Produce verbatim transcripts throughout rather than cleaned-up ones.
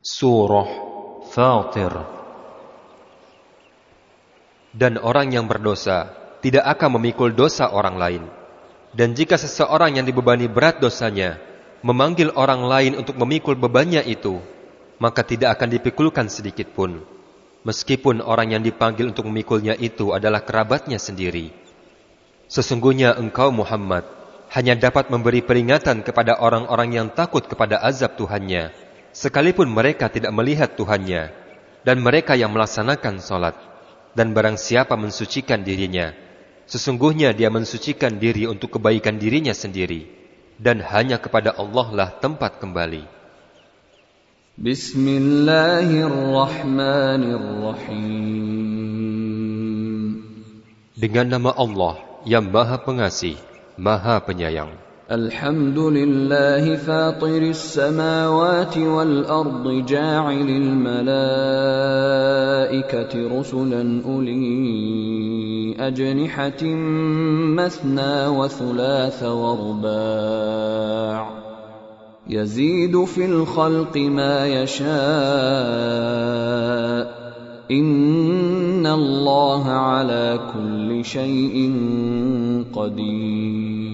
Surah Fatir. Dan orang yang berdosa tidak akan memikul dosa orang lain. Dan jika seseorang yang dibebani berat dosanya memanggil orang lain untuk memikul bebannya itu, maka tidak akan dipikulkan sedikit pun, meskipun orang yang dipanggil untuk memikulnya itu adalah kerabatnya sendiri. Sesungguhnya engkau Muhammad hanya dapat memberi peringatan kepada orang-orang yang takut kepada azab Tuhannya, sekalipun mereka tidak melihat Tuhannya, dan mereka yang melaksanakan salat. Dan barang siapa mensucikan dirinya, sesungguhnya dia mensucikan diri untuk kebaikan dirinya sendiri, dan hanya kepada Allah lah tempat kembali. Bismillahirrahmanirrahim. Dengan nama Allah yang Maha Pengasih, Maha Penyayang. Alhamdulillahi fatiris samawati wal ardi ja'ilil malaikati rusulan uli ajnihatin mathna wa thulatha wa ruba' yazidu fil khalqi ma yasha' inna Allaha ala kulli syai'in qadir.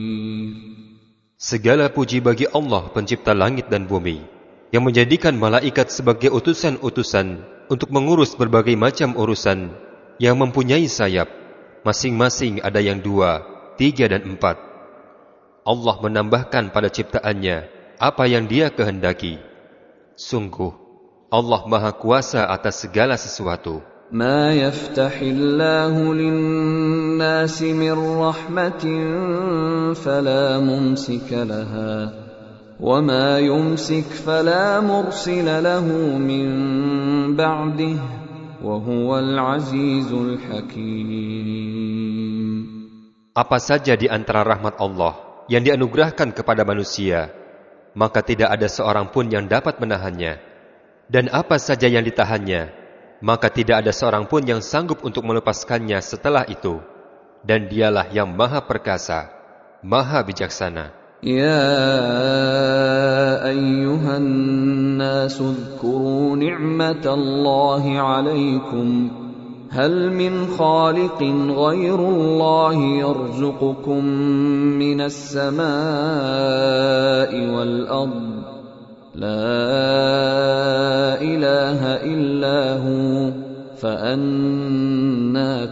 Segala puji bagi Allah pencipta langit dan bumi, yang menjadikan malaikat sebagai utusan-utusan untuk mengurus berbagai macam urusan, yang mempunyai sayap, masing-masing ada yang dua, tiga dan empat. Allah menambahkan pada ciptaannya apa yang Dia kehendaki. Sungguh, Allah Maha Kuasa atas segala sesuatu. ما يفتح الله للناس من رحمة فلا ممسك لها وما يمسك فلا مرسل له من بعده وهو العزيز الحكيم. Apa saja di antara rahmat Allah yang dianugerahkan kepada manusia, maka tidak ada seorang pun yang dapat menahannya, dan apa saja yang ditahannya, maka tidak ada seorang pun yang sanggup untuk melepaskannya setelah itu. Dan dialah yang maha perkasa, maha bijaksana. Ya ayyuhan nasu dzkuru ni'matallahi alaikum hal min khaliqin ghairullahi yarzuqukum minas samai wal ardh La ilaha illahu fa'anna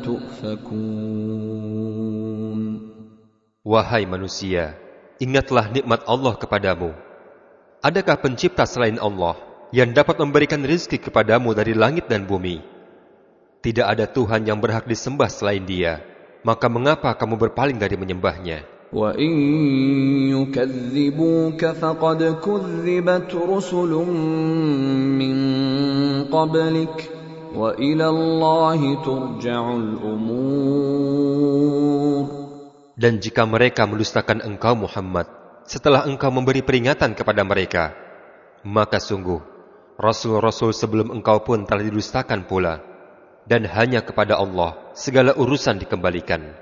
tu'fakun. Wahai manusia, ingatlah nikmat Allah kepadamu. Adakah pencipta selain Allah yang dapat memberikan rizki kepadamu dari langit dan bumi? Tidak ada Tuhan yang berhak disembah selain Dia, maka mengapa kamu berpaling dari menyembahnya? وَإِن يُكَذِّبُوكَ فَقَدْ كُذِّبَتْ رُسُلٌ مِّن قَبْلِكَ وَإِلَى اللَّهِ تُرْجَعُ الْأُمُورُ. Dan jika mereka mendustakan engkau Muhammad setelah engkau memberi peringatan kepada mereka, maka sungguh Rasul-Rasul sebelum engkau pun telah didustakan pula. Dan hanya kepada Allah segala urusan dikembalikan.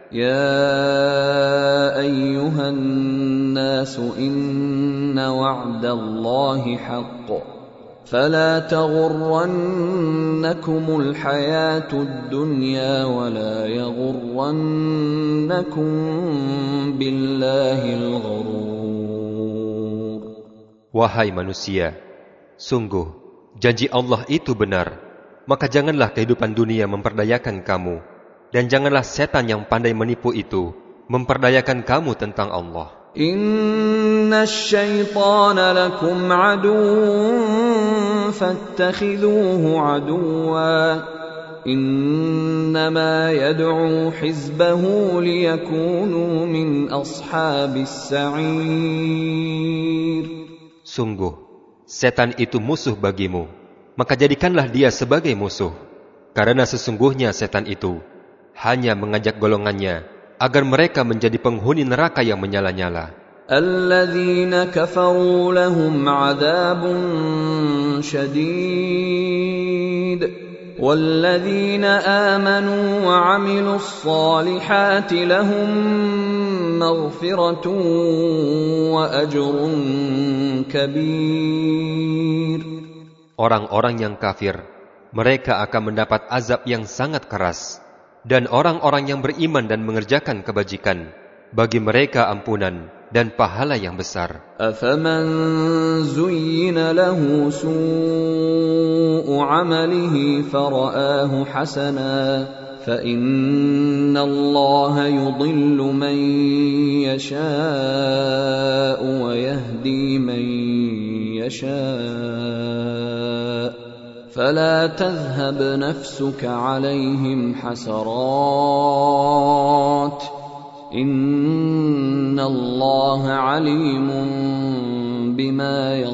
Ya ayyuhan nasu inna wa'dallahi haqq fala taghurrannakumul hayatud dunya wala yaghurrannakum billahil ghurur. Wahai manusia, sungguh janji Allah itu benar. Maka janganlah kehidupan dunia memperdayakan kamu, dan janganlah setan yang pandai menipu itu memperdayakan kamu tentang Allah. Inna syaitana lakum aduwwun fattakhidhuhu aduwwa innama yad'u hizbahu liyakunu min ashabis sa'ir. Sungguh, setan itu musuh bagimu. Maka jadikanlah dia sebagai musuh, karena sesungguhnya setan itu hanya mengajak golongannya agar mereka menjadi penghuni neraka yang menyala-nyala. Alladzina kafaru lahum 'adzabun syadid walladzina amanu wa 'amilus shalihati lahum maghfiratun wa ajrun kabir. Orang-orang yang kafir, mereka akan mendapat azab yang sangat keras. Dan orang-orang yang beriman dan mengerjakan kebajikan, bagi mereka ampunan dan pahala yang besar. أَفَمَنْ زُيِّنَ لَهُ سُوءُ عَمَلِهِ فَرَآهُ حَسَنًا فَإِنَّ اللَّهَ يُضِلُّ مَنْ يَشَاءُ وَيَهْدِي مَنْ يَشَاءُ فَلَا تَذْهَبْ نَفْسُكَ عَلَيْهِمْ حَسَرَاتٍ إِنَّ اللَّهَ عَلِيمٌ بِمَا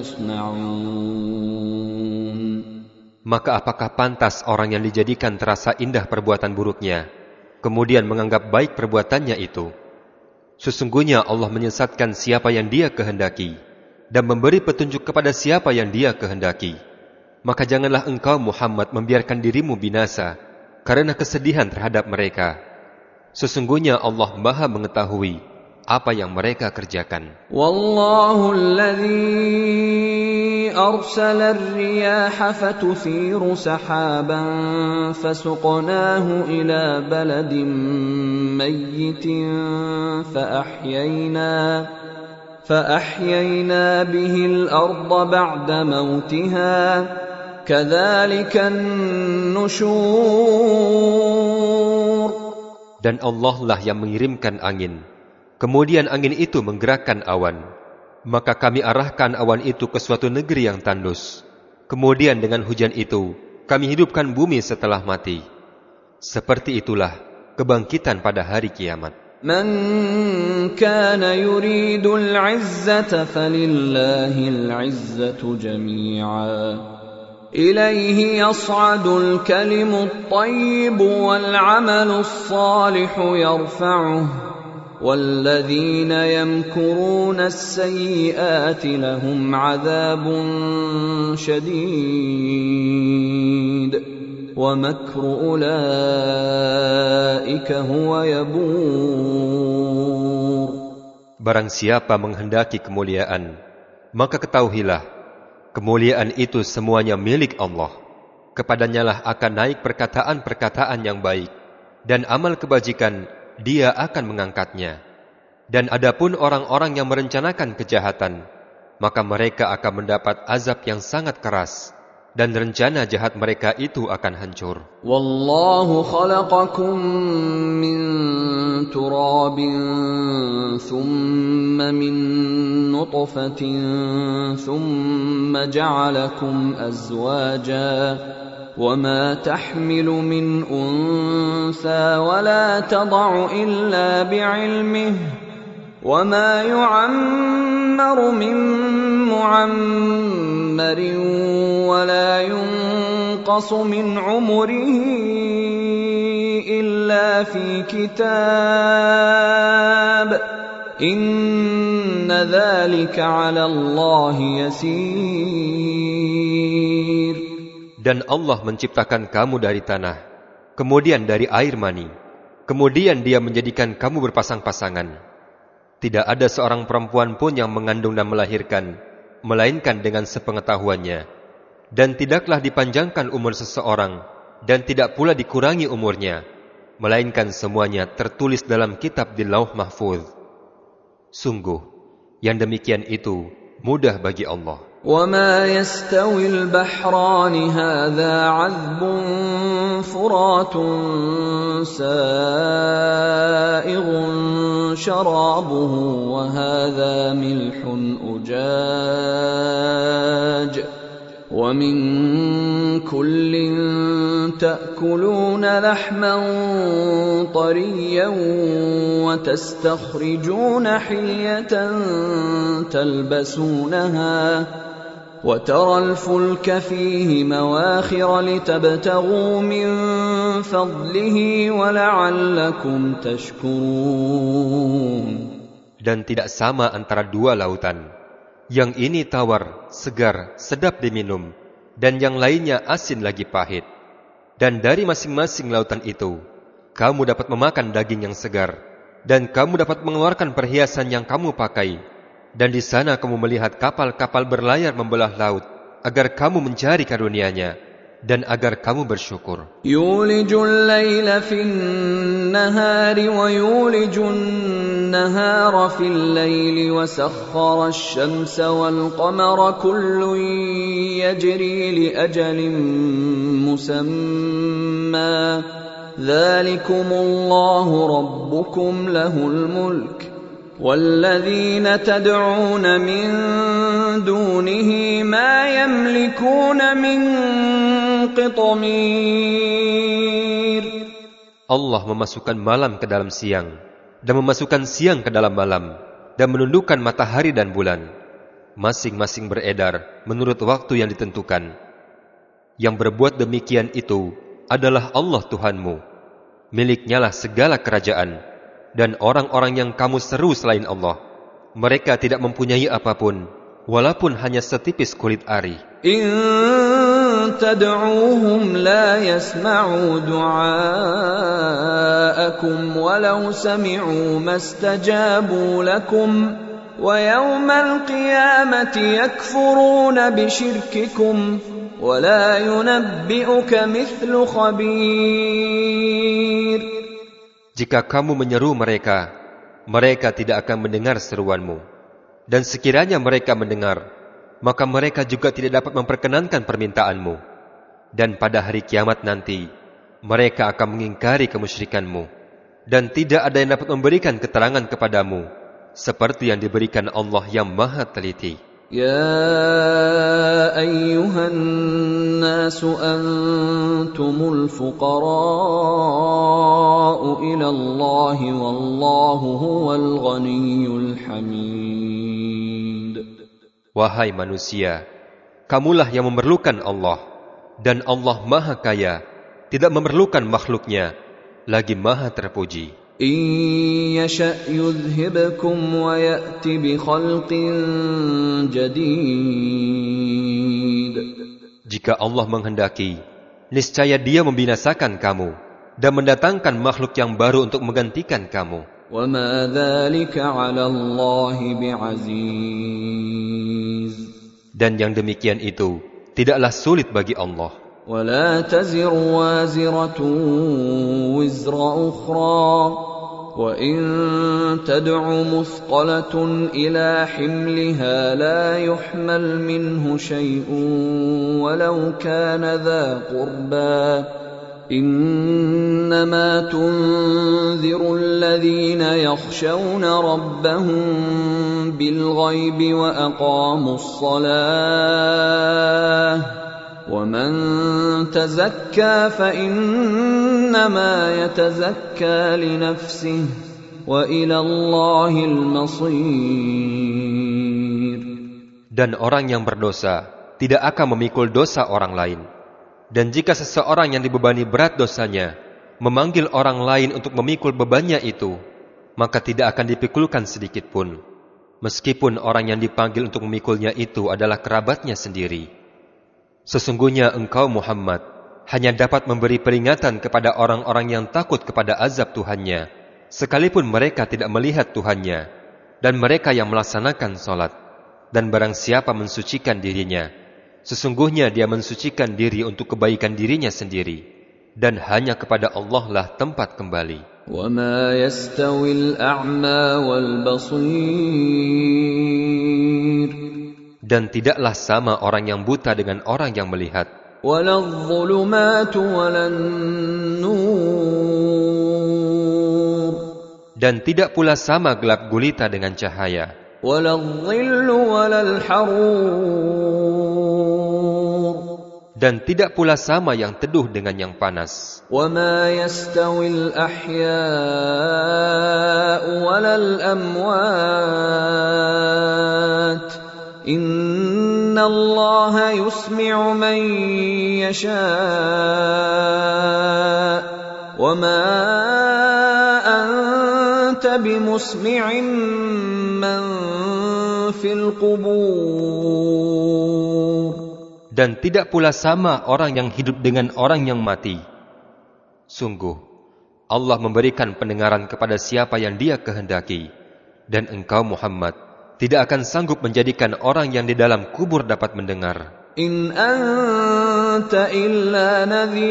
يَصْنَعُونَ. Maka apakah pantas orang yang dijadikan terasa indah perbuatan buruknya, kemudian menganggap baik perbuatannya itu? Sesungguhnya Allah menyesatkan siapa yang Dia kehendaki, dan memberi petunjuk kepada siapa yang Dia kehendaki. Maka janganlah engkau Muhammad membiarkan dirimu binasa karena kesedihan terhadap mereka. Sesungguhnya Allah Maha mengetahui apa yang mereka kerjakan. Wallahu alladhi arsala ar-riyaha fatuthiru sahaban fasuqnahu ila baladin mayyitin fa-ahyayna fa-ahyayna bihi al-ardha ba'da mawtiha kadzalika an-nushur. Dan Allah lah yang mengirimkan angin. Kemudian angin itu menggerakkan awan. Maka kami arahkan awan itu ke suatu negeri yang tandus. Kemudian dengan hujan itu, kami hidupkan bumi setelah mati. Seperti itulah kebangkitan pada hari kiamat. Man kana yuridul 'izzata falillahil 'izzatu jami'a. إليه يصعد الكلم الطيب والعمل الصالح يرفعه والذين يمكرون السيئات لهم عذاب شديد ومكر أولئك هو يبور. Barang siapa menghendaki kemuliaan, maka ketahuilah kemuliaan itu semuanya milik Allah. Kepadanyalah akan naik perkataan-perkataan yang baik, dan amal kebajikan Dia akan mengangkatnya. Dan adapun orang-orang yang merencanakan kejahatan, maka mereka akan mendapat azab yang sangat keras, dan rencana jahat mereka itu akan hancur. Wallahu khalaqakum min turabin thumma min nutfatin thumma ja'alakum azwaja wama tahmilu min untha wala tad'u illa bi'ilmihi وما يعمر من معمر ولا ينقص من عمره إلا في كتاب إن ذلك على الله يسير. Dan Allah menciptakan kamu dari tanah, kemudian dari air mani, kemudian Dia menjadikan kamu berpasang-pasangan. Tidak ada seorang perempuan pun yang mengandung dan melahirkan, melainkan dengan sepengetahuannya. Dan tidaklah dipanjangkan umur seseorang, dan tidak pula dikurangi umurnya, melainkan semuanya tertulis dalam kitab di Lauh Mahfuz. Sungguh, yang demikian itu mudah bagi Allah. وَمَا يَسْتَوِي الْبَحْرَانِ هَذَا عَذْبٌ فُرَاتٌ سَائِغٌ شَرَابُهُ وَهَذَا مِلْحٌ أُجَاجٌ وَمِنْ كُلٍّ تَأْكُلُونَ لَحْمًا طَرِيًّا وَتَسْتَخْرِجُونَ حِلْيَةً تَلْبَسُونَهَا وَتَرَى الْفُلْكَ فِيهِ مَوَاخِرَ لِتَبْتَغُوا مِنْ فَضْلِهِ وَلَعَلَّكُمْ تَشْكُرُونَ. Dan tidak sama antara dua lautan. Yang ini tawar, segar, sedap diminum, dan yang lainnya asin lagi pahit. Dan dari masing-masing lautan itu, kamu dapat memakan daging yang segar, dan kamu dapat mengeluarkan perhiasan yang kamu pakai. Dan di sana kamu melihat kapal-kapal berlayar membelah laut, agar kamu mencari karunia-Nya dan agar kamu bersyukur. Yulijul laila fin nahari wa yulijun nahara fil laili wa sakhkhara asy-syamsa wal qamara kullun yajri li ajalin musamma. Dzalikumullahu rabbukum lahul mulk. وَالَّذِينَ تَدْعُونَ مِن دُونِهِ مَا يَمْلِكُونَ مِن قِطْمِيرٍ. Allah memasukkan malam ke dalam siang dan memasukkan siang ke dalam malam dan menundukkan matahari dan bulan. Masing-masing beredar menurut waktu yang ditentukan. Yang berbuat demikian itu adalah Allah Tuhanmu. Miliknya-lah segala kerajaan. Dan orang-orang yang kamu seru selain Allah, mereka tidak mempunyai apapun, walaupun hanya setipis kulit ari. In tad'uuhum la yasma'u du'aakum walau sami'u mastajabu lakum wa yawmal qiyamati yakfuruna bisyirkikum wa la yunabbi'uka mithlu khabir. Jika kamu menyeru mereka, mereka tidak akan mendengar seruanmu. Dan sekiranya mereka mendengar, maka mereka juga tidak dapat memperkenankan permintaanmu. Dan pada hari kiamat nanti, mereka akan mengingkari kemusyrikanmu. Dan tidak ada yang dapat memberikan keterangan kepadamu, seperti yang diberikan Allah yang maha teliti. Ya ayyuhan nasu antumul fuqara'u ila Allah wallahu huwal ghaniyyul hamid. Wahai manusia, kamulah yang memerlukan Allah, dan Allah maha kaya, tidak memerlukan makhluknya, lagi maha terpuji. In yasha' yudhhibkum wa ya'ti bi khalqin jadid. Jika Allah menghendaki, niscaya Dia membinasakan kamu dan mendatangkan makhluk yang baru untuk menggantikan kamu. Wa ma dzalika 'ala Allahi bi'aziz. Dan yang demikian itu tidaklah sulit bagi Allah. ولا تزر وازرة وزر أخرى وإن تدع مثقلة إلى حملها لا يحمل منه شيء ولو كان ذا قربى إنما تنذر الذين يخشون ربهم بالغيب وأقاموا الصلاة وَمَن تَزَكَّى فَإِنَّمَا يَتَزَكَّى لِنَفْسِهِ وَإِلَى اللَّهِ الْمَصِيرُ. Dan orang yang berdosa tidak akan memikul dosa orang lain. Dan jika seseorang yang dibebani berat dosanya memanggil orang lain untuk memikul bebannya itu, maka tidak akan dipikulkan sedikit pun, meskipun orang yang dipanggil untuk memikulnya itu adalah kerabatnya sendiri. Sesungguhnya engkau Muhammad hanya dapat memberi peringatan kepada orang-orang yang takut kepada azab Tuhannya, sekalipun mereka tidak melihat Tuhannya, dan mereka yang melaksanakan salat. Dan barang siapa mensucikan dirinya, sesungguhnya dia mensucikan diri untuk kebaikan dirinya sendiri, dan hanya kepada Allah lah tempat kembali. وَمَا يَسْتَوِي الْأَعْمَى وَالْبَصِيرُ. Dan tidaklah sama orang yang buta dengan orang yang melihat. وَلَا الظُّلُمَاتُ وَلَا النُّورُ. Dan tidak pula sama gelap gulita dengan cahaya. وَلَا الظِّلُّ وَلَا الْحَرُورُ. Dan tidak pula sama yang teduh dengan yang panas. وَمَا يَسْتَوِي الْأَحْيَاءُ وَلَا الْأَمْوَاتُ. إِنَّ اللَّهَ يُسْمِعُ مَن يَشَاءُ وَمَا أَنتَ بِمُسْمِعٍ مَّن فِي الْقُبُورِ. Dan tidak pula sama orang yang hidup dengan orang yang mati. Sungguh, Allah memberikan pendengaran kepada siapa yang Dia kehendaki, dan engkau Muhammad tidak akan sanggup menjadikan orang yang di dalam kubur dapat mendengar. إن أنت إلا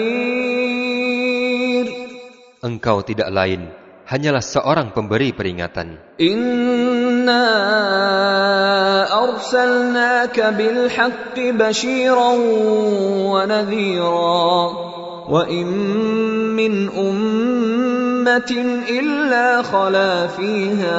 نذير. Engkau tidak lain, hanyalah seorang pemberi peringatan. إنا أرسلناك بالحق بشيرا ونذيرا وإن من أمة إلا خلا فيها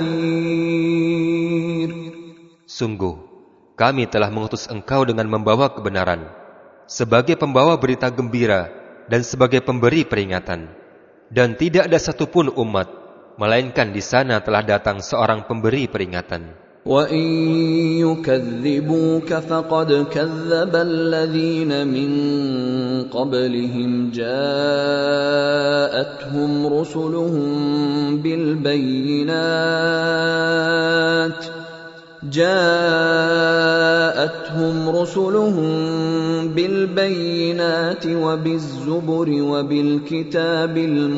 نذير. Sungguh, kami telah mengutus engkau dengan membawa kebenaran, sebagai pembawa berita gembira dan sebagai pemberi peringatan. Dan tidak ada satupun umat, melainkan di sana telah datang seorang pemberi peringatan. وَإِن يُكَذِّبُوكَ فَقَدْ كَذَّبَ الَّذِينَ مِن قَبْلِهِمْ جَاءَتْهُمْ رُسُلُهُم بِالْبَيِّنَاتِ جاءتهم رسلهم بالبينات وبالزبر وبالكتاب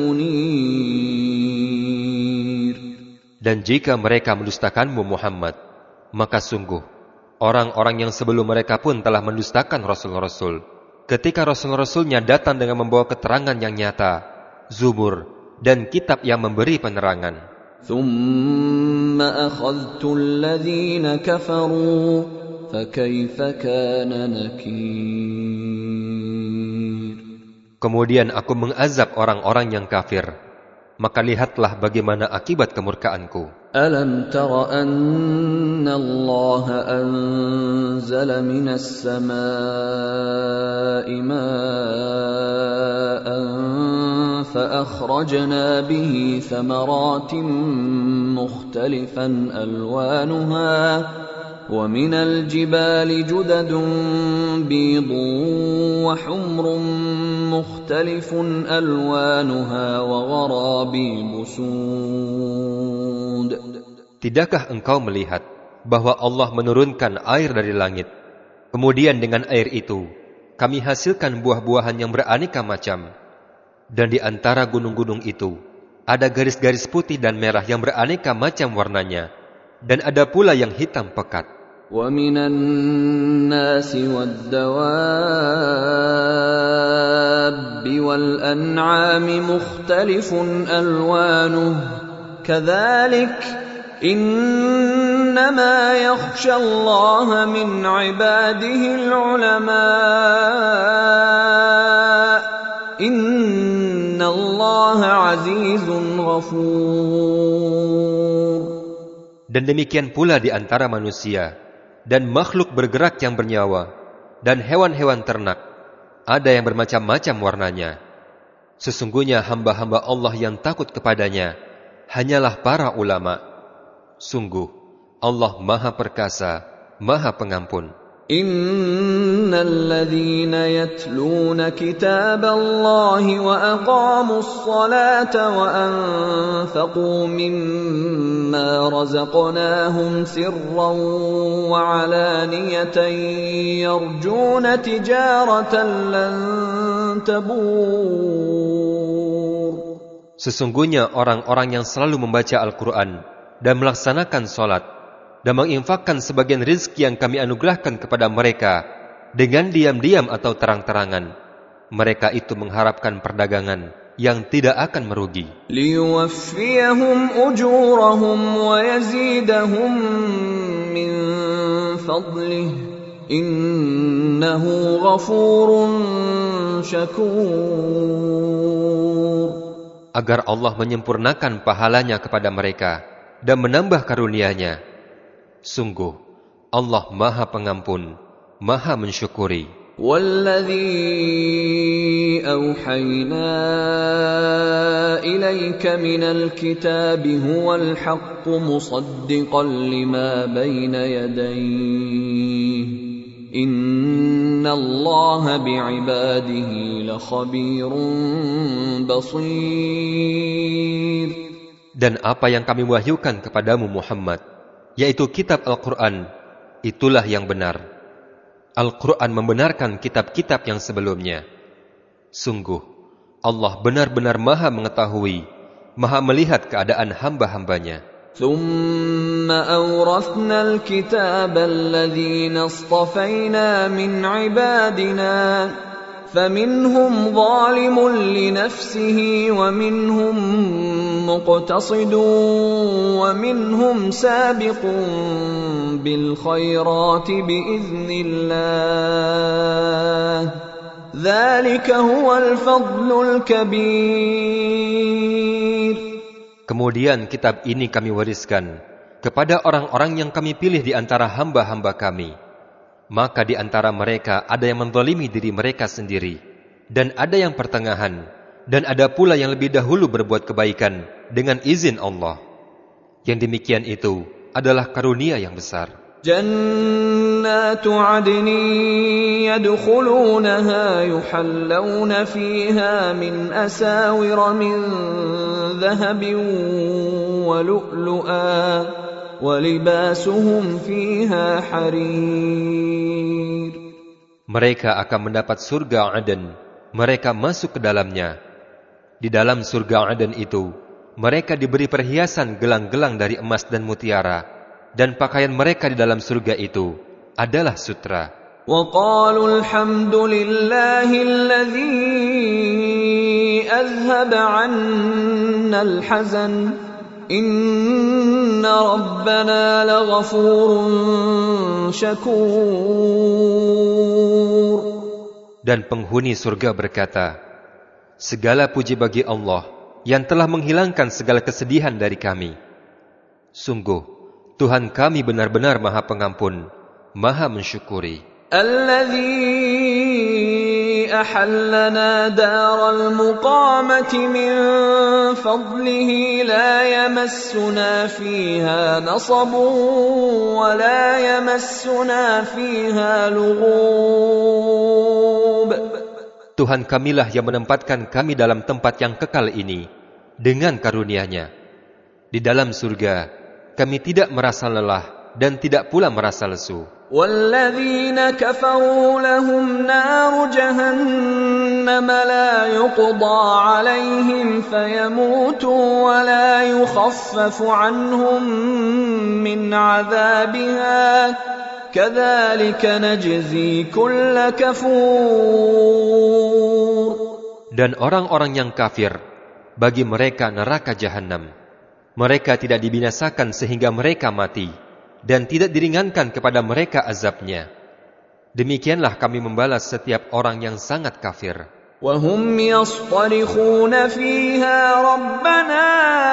المنير. Dan jika mereka mendustakanmu Muhammad, maka sungguh orang-orang yang sebelum mereka pun telah mendustakan Rasul-Rasul, ketika Rasul-Rasulnya datang dengan membawa keterangan yang nyata, Zubur, dan kitab yang memberi penerangan. ثم أخذت الذين كفروا فكيف كان نكير. Kemudian aku mengazab orang-orang yang kafir, maka lihatlah bagaimana akibat kemurkaanku. ألم تر أن الله أنزل من السماء ماء فأخرجنا به ثمرات مختلفا ألوانها ومن الجبال جدد بيض وحمر مختلف ألوانها وغرابيب سود. Tidakkah engkau melihat bahwa Allah menurunkan air dari langit, kemudian dengan air itu kami hasilkan buah-buahan yang beraneka macam, dan di antara gunung-gunung itu ada garis-garis putih dan merah yang beraneka macam warnanya, dan ada pula yang hitam pekat. وَمِنَ النَّاسِ وَالدَّوَابِّ وَالْأَنْعَامِ مُخْتَلِفٌ أَلْوَانُهُ كَذَلِكَ إِنَّمَا يَخْشَى اللَّهَ مِنْ عِبَادِهِ الْعُلَمَاءُ إِنَّ اللَّهَ عَزِيزٌ غَفُورٌ. Dan demikian pula di antara manusia dan makhluk bergerak yang bernyawa dan hewan-hewan ternak, ada yang bermacam-macam warnanya. Sesungguhnya hamba-hamba Allah yang takut kepadanya hanyalah para ulama. Sungguh, Allah Maha Perkasa, Maha Pengampun. Innal ladzina yatluna kitaballahi wa aqamus salata wa anfaqu mimma razaqnahum sirran wa alaniyatan yarjuna tijaratan lan tabur. Sesungguhnya orang-orang yang selalu membaca Al-Quran dan melaksanakan salat dan menginfakkan sebagian rizki yang kami anugerahkan kepada mereka dengan diam-diam atau terang-terangan, mereka itu mengharapkan perdagangan yang tidak akan merugi. Liyuwaffiyahum ujurahum wa yazidahum min fadlih innahu ghafurun syakur. Agar Allah menyempurnakan pahalanya kepada mereka dan menambah karunia-Nya. Sungguh, Allah Maha Pengampun, Maha Mensyukuri. Walladzi awhayna ilayka minal kitabi huwal haqqu musaddiqan lima bayna yadayhi. Innallaha bi'ibadihi lakhabirun basir. Dan apa yang kami wahyukan kepadamu Muhammad, yaitu kitab Al-Quran, itulah yang benar. Al-Quran membenarkan kitab-kitab yang sebelumnya. Sungguh, Allah benar-benar Maha mengetahui, Maha melihat keadaan hamba-hambanya. ثم أورثنا الكتاب الذين اصطفينا من عبادنا فمنهم ظالم لنفسه ومنهم مقتصد ومنهم سابق بالخيرات بإذن الله ذلك هو الفضل الكبير. Kemudian kitab ini kami wariskan kepada orang-orang yang kami pilih di antara hamba-hamba kami. Maka di antara mereka ada yang menzalimi diri mereka sendiri, dan ada yang pertengahan, dan ada pula yang lebih dahulu berbuat kebaikan dengan izin Allah. Yang demikian itu adalah karunia yang besar. Jannatu adnin yadkhulunaha yuhallawna fiha min asawira min dhahabin wa lu'lu'a wa libasuhum fiha harir. Mereka akan mendapat surga Aden. Mereka masuk ke dalamnya. Di dalam surga Aden itu, mereka diberi perhiasan gelang-gelang dari emas dan mutiara. Dan pakaian mereka di dalam surga itu adalah sutra. وَقَالُوا الْحَمْدُ لِلَّهِ الَّذِي أَذْهَبَ عَنَّا الْحَزَنَ إِنَّ رَبَّنَا لَغَفُورٌ شَكُورٌ. Dan penghuni surga berkata, segala puji bagi Allah yang telah menghilangkan segala kesedihan dari kami. Sungguh, Tuhan kami benar-benar Maha Pengampun, Maha Mensyukuri. Alladzi ahallana daral muqamati min fadlihi la yamassuna fiha nasabun wa la yamassuna fiha lughub. Tuhan kamilah yang menempatkan kami dalam tempat yang kekal ini dengan karunia-Nya. Di dalam surga kami tidak merasa lelah dan tidak pula merasa lesu. وَالَّذِينَ كَفَرُوا لَهُمْ نَارُ جَهَنَّمَ لَا يُقْضَى عَلَيْهِمْ فَيَمُوتُوا وَلَا يُخَفَّفُ عَنْهُمْ مِنْ عَذَابِهَا كَذَلِكَ نَجْزِي كُلَّ كَفُورٍ. Dan orang-orang yang kafir, bagi mereka neraka Jahannam. Mereka tidak dibinasakan sehingga mereka mati, dan tidak diringankan kepada mereka azabnya. Demikianlah kami membalas setiap orang yang sangat kafir. وَهُمْ يَصْطَرِخُونَ فِيهَا رَبَّنَا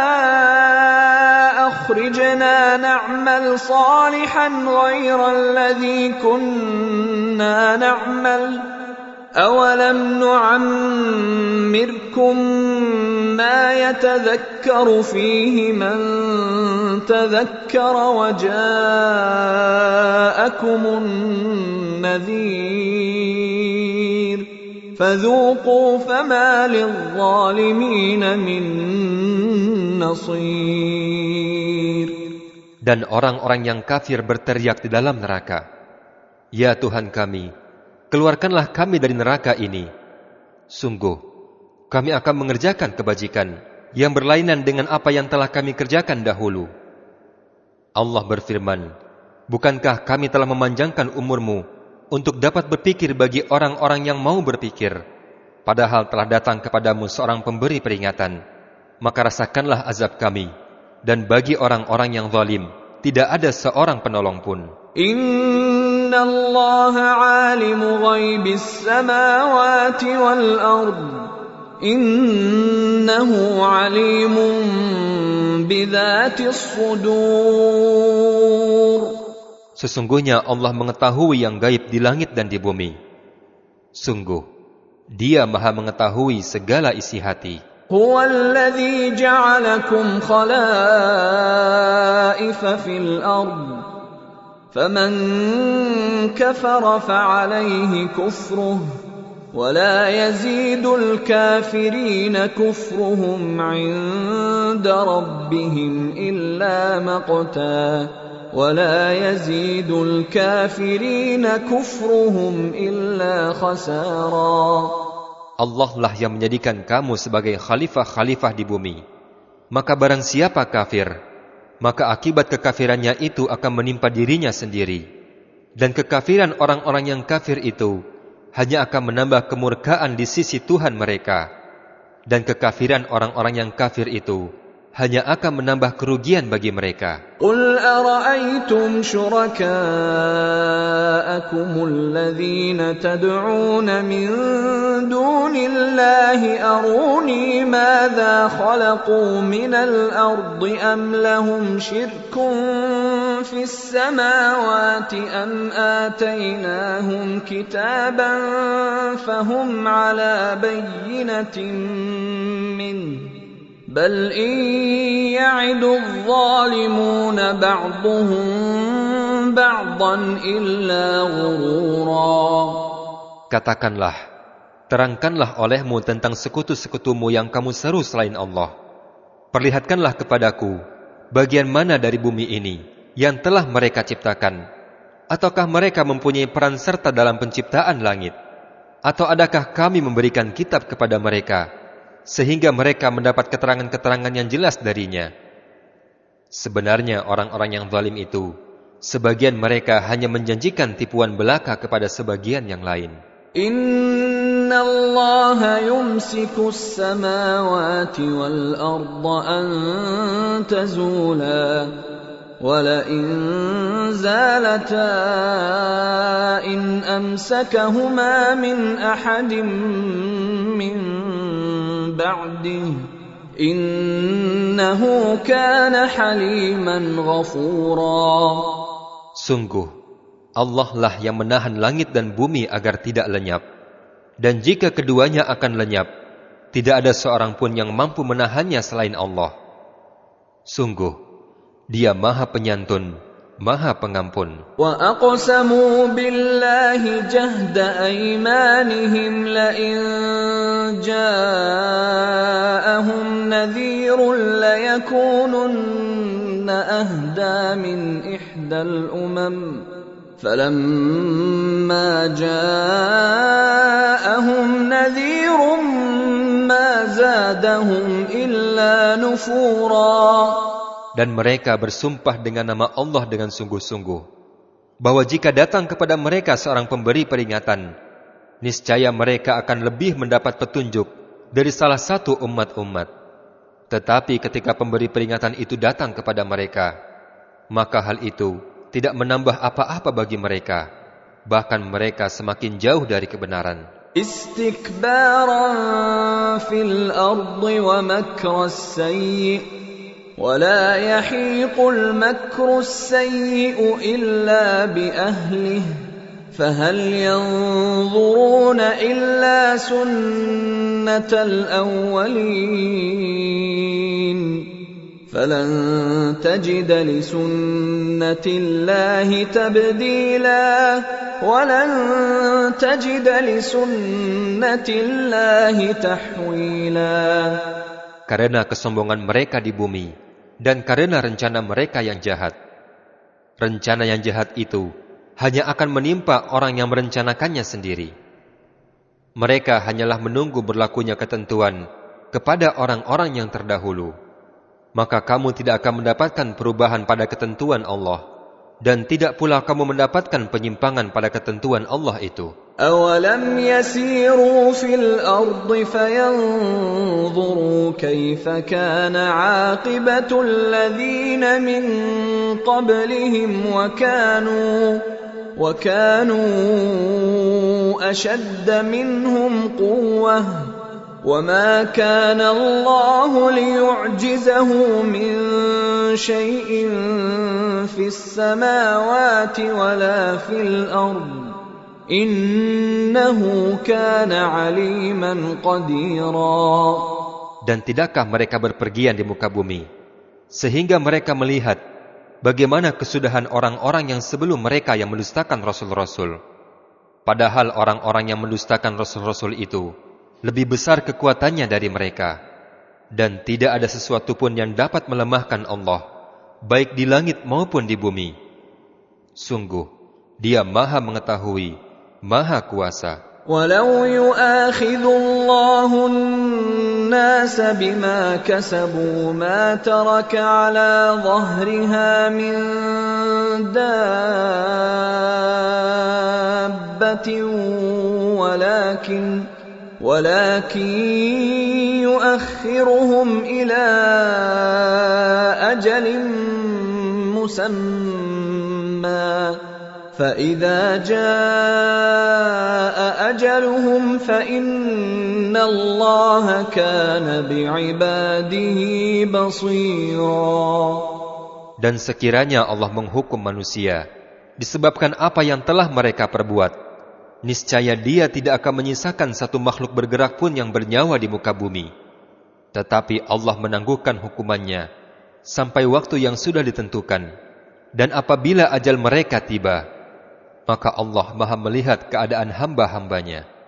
أَخْرِجْنَا نَعْمَلْ صَالِحًا غَيْرَ الَّذِي كُنَّا نَعْمَلُ أَوَلَمْ نُعَمِّرْكُمْ مَا يَتَذَكَّرُ فِيهِ مَنْ تَذَكَّرَ وَجَاءَكُمُ النَّذِيرُ فَذُوقُوا فَمَا لِلظَّالِمِينَ مِنْ نَصِيرٍ. Dan orang-orang yang kafir berteriak di dalam neraka, Ya Tuhan kami, keluarkanlah kami dari neraka ini. Sungguh, kami akan mengerjakan kebajikan yang berlainan dengan apa yang telah kami kerjakan dahulu. Allah berfirman, bukankah kami telah memanjangkan umurmu untuk dapat berpikir bagi orang-orang yang mau berpikir, padahal telah datang kepadamu seorang pemberi peringatan. Maka rasakanlah azab kami, dan bagi orang-orang yang zalim tidak ada seorang penolong pun. Inna Allah alimu ghaibis samawati wal ard. Innahu alimun bidzatis sudur. Sesungguhnya Allah mengetahui yang gaib di langit dan di bumi. Sungguh, Dia Maha mengetahui segala isi hati. Huwa alladhi ja'alakum khalaifa fil ard. فمن كفر فعليه كفره ولا يزيد الكافرين كفرهم عند ربهم إلا مقتا ولا يزيد الكافرين كفرهم إلا خسارا. Allah lah yang menjadikan kamu sebagai khalifah-khalifah di bumi. Maka barang siapa kafir, maka akibat kekafirannya itu akan menimpa dirinya sendiri. Dan kekafiran orang-orang yang kafir itu hanya akan menambah kemurkaan di sisi Tuhan mereka. Dan kekafiran orang-orang yang kafir itu hanya akan menambah kerugian bagi mereka. Qul ara'aytum syuraka'akum alladhina tad'una min dunillahi aruni madza khalaqu minal ardi am lahum syirkun fis samawati am atainahum kitaban fahum ala bayyinatin min بل إن يعد الظالمون بعضهم بعضا إلا غرورا. Katakanlah, terangkanlah olehmu tentang sekutu-sekutumu yang kamu seru selain Allah. Perlihatkanlah kepadaku bagian mana dari bumi ini yang telah mereka ciptakan. Ataukah mereka mempunyai peran serta dalam penciptaan langit? Atau adakah kami memberikan kitab kepada mereka sehingga mereka mendapat keterangan-keterangan yang jelas darinya? Sebenarnya orang-orang yang zalim itu, sebagian mereka hanya menjanjikan tipuan belaka kepada sebagian yang lain. Inna Allah yumsiku as-samawati wal arda an tazula wa la in zalata in amsakahuma min ahadin min ba'dih innahu kana haliman ghafura. Sungguh Allah lah yang menahan langit dan bumi agar tidak lenyap, dan jika keduanya akan lenyap, tidak ada seorang pun yang mampu menahannya selain Allah. Sungguh Dia Maha Penyantun, Maha Pengampun. Wa aqsamu billahi jahda aymanihim la in ja'ahum nadhirun la yakununna ahda min ihdal umam falamma ja'ahum nadhirun ma zadahum illa nufura. Dan mereka bersumpah dengan nama Allah dengan sungguh-sungguh, bahwa jika datang kepada mereka seorang pemberi peringatan, niscaya mereka akan lebih mendapat petunjuk dari salah satu umat-umat. Tetapi ketika pemberi peringatan itu datang kepada mereka, maka hal itu tidak menambah apa-apa bagi mereka, bahkan mereka semakin jauh dari kebenaran. Istikbaran fil ardi wa makras sayyi ولا يحيق المكر السيء إلا بأهله فهل ينظرون إلا سنة الأولين فلن تجد لسنة الله تبديلا ولن تجد لسنة الله تحويلا. Karena kesombongan mereka di bumi dan karena rencana mereka yang jahat. Rencana yang jahat itu hanya akan menimpa orang yang merencanakannya sendiri. Mereka hanyalah menunggu berlakunya ketentuan kepada orang-orang yang terdahulu. Maka kamu tidak akan mendapatkan perubahan pada ketentuan Allah, dan tidak pula kamu mendapatkan penyimpangan pada ketentuan Allah itu. أَوَلَمْ يَسِيرُوا فِي الْأَرْضِ فَيَنْظُرُوا كَيْفَ كَانَ عَاقِبَةُ الَّذِينَ مِنْ قَبْلِهِمْ وَكَانُوا وَكَانُوا أَشَدَّ مِنْهُمْ قُوَّةً وَمَا كَانَ اللَّهُ لِيُعْجِزَهُ مِنْ شَيْءٍ فِي السَّمَاوَاتِ وَلَا فِي الْأَرْضِ Innahu kana aliman qadira. Dan tidakkah mereka berpergian di muka bumi sehingga mereka melihat bagaimana kesudahan orang-orang yang sebelum mereka yang mendustakan rasul-rasul, padahal orang-orang yang mendustakan rasul-rasul itu lebih besar kekuatannya dari mereka, dan tidak ada sesuatu pun yang dapat melemahkan Allah baik di langit maupun di bumi. Sungguh Dia Maha Mengetahui, Maha Kuasa. ولو يؤاخذ الله الناس بما كسبوا ما ترك على ظهرها من دابة ولكن ولكن يؤخرهم إلى أجل مسمى فإذا جاء أجلهم فإن الله كان بعباده بصيرا. Dan sekiranya Allah menghukum manusia disebabkan apa yang telah mereka perbuat, niscaya Dia tidak akan menyisakan satu makhluk bergerak pun yang bernyawa di muka bumi. Tetapi Allah menangguhkan hukumannya sampai waktu yang sudah ditentukan. Dan apabila ajal mereka tiba, maka Allah Maha melihat keadaan hamba-hambanya.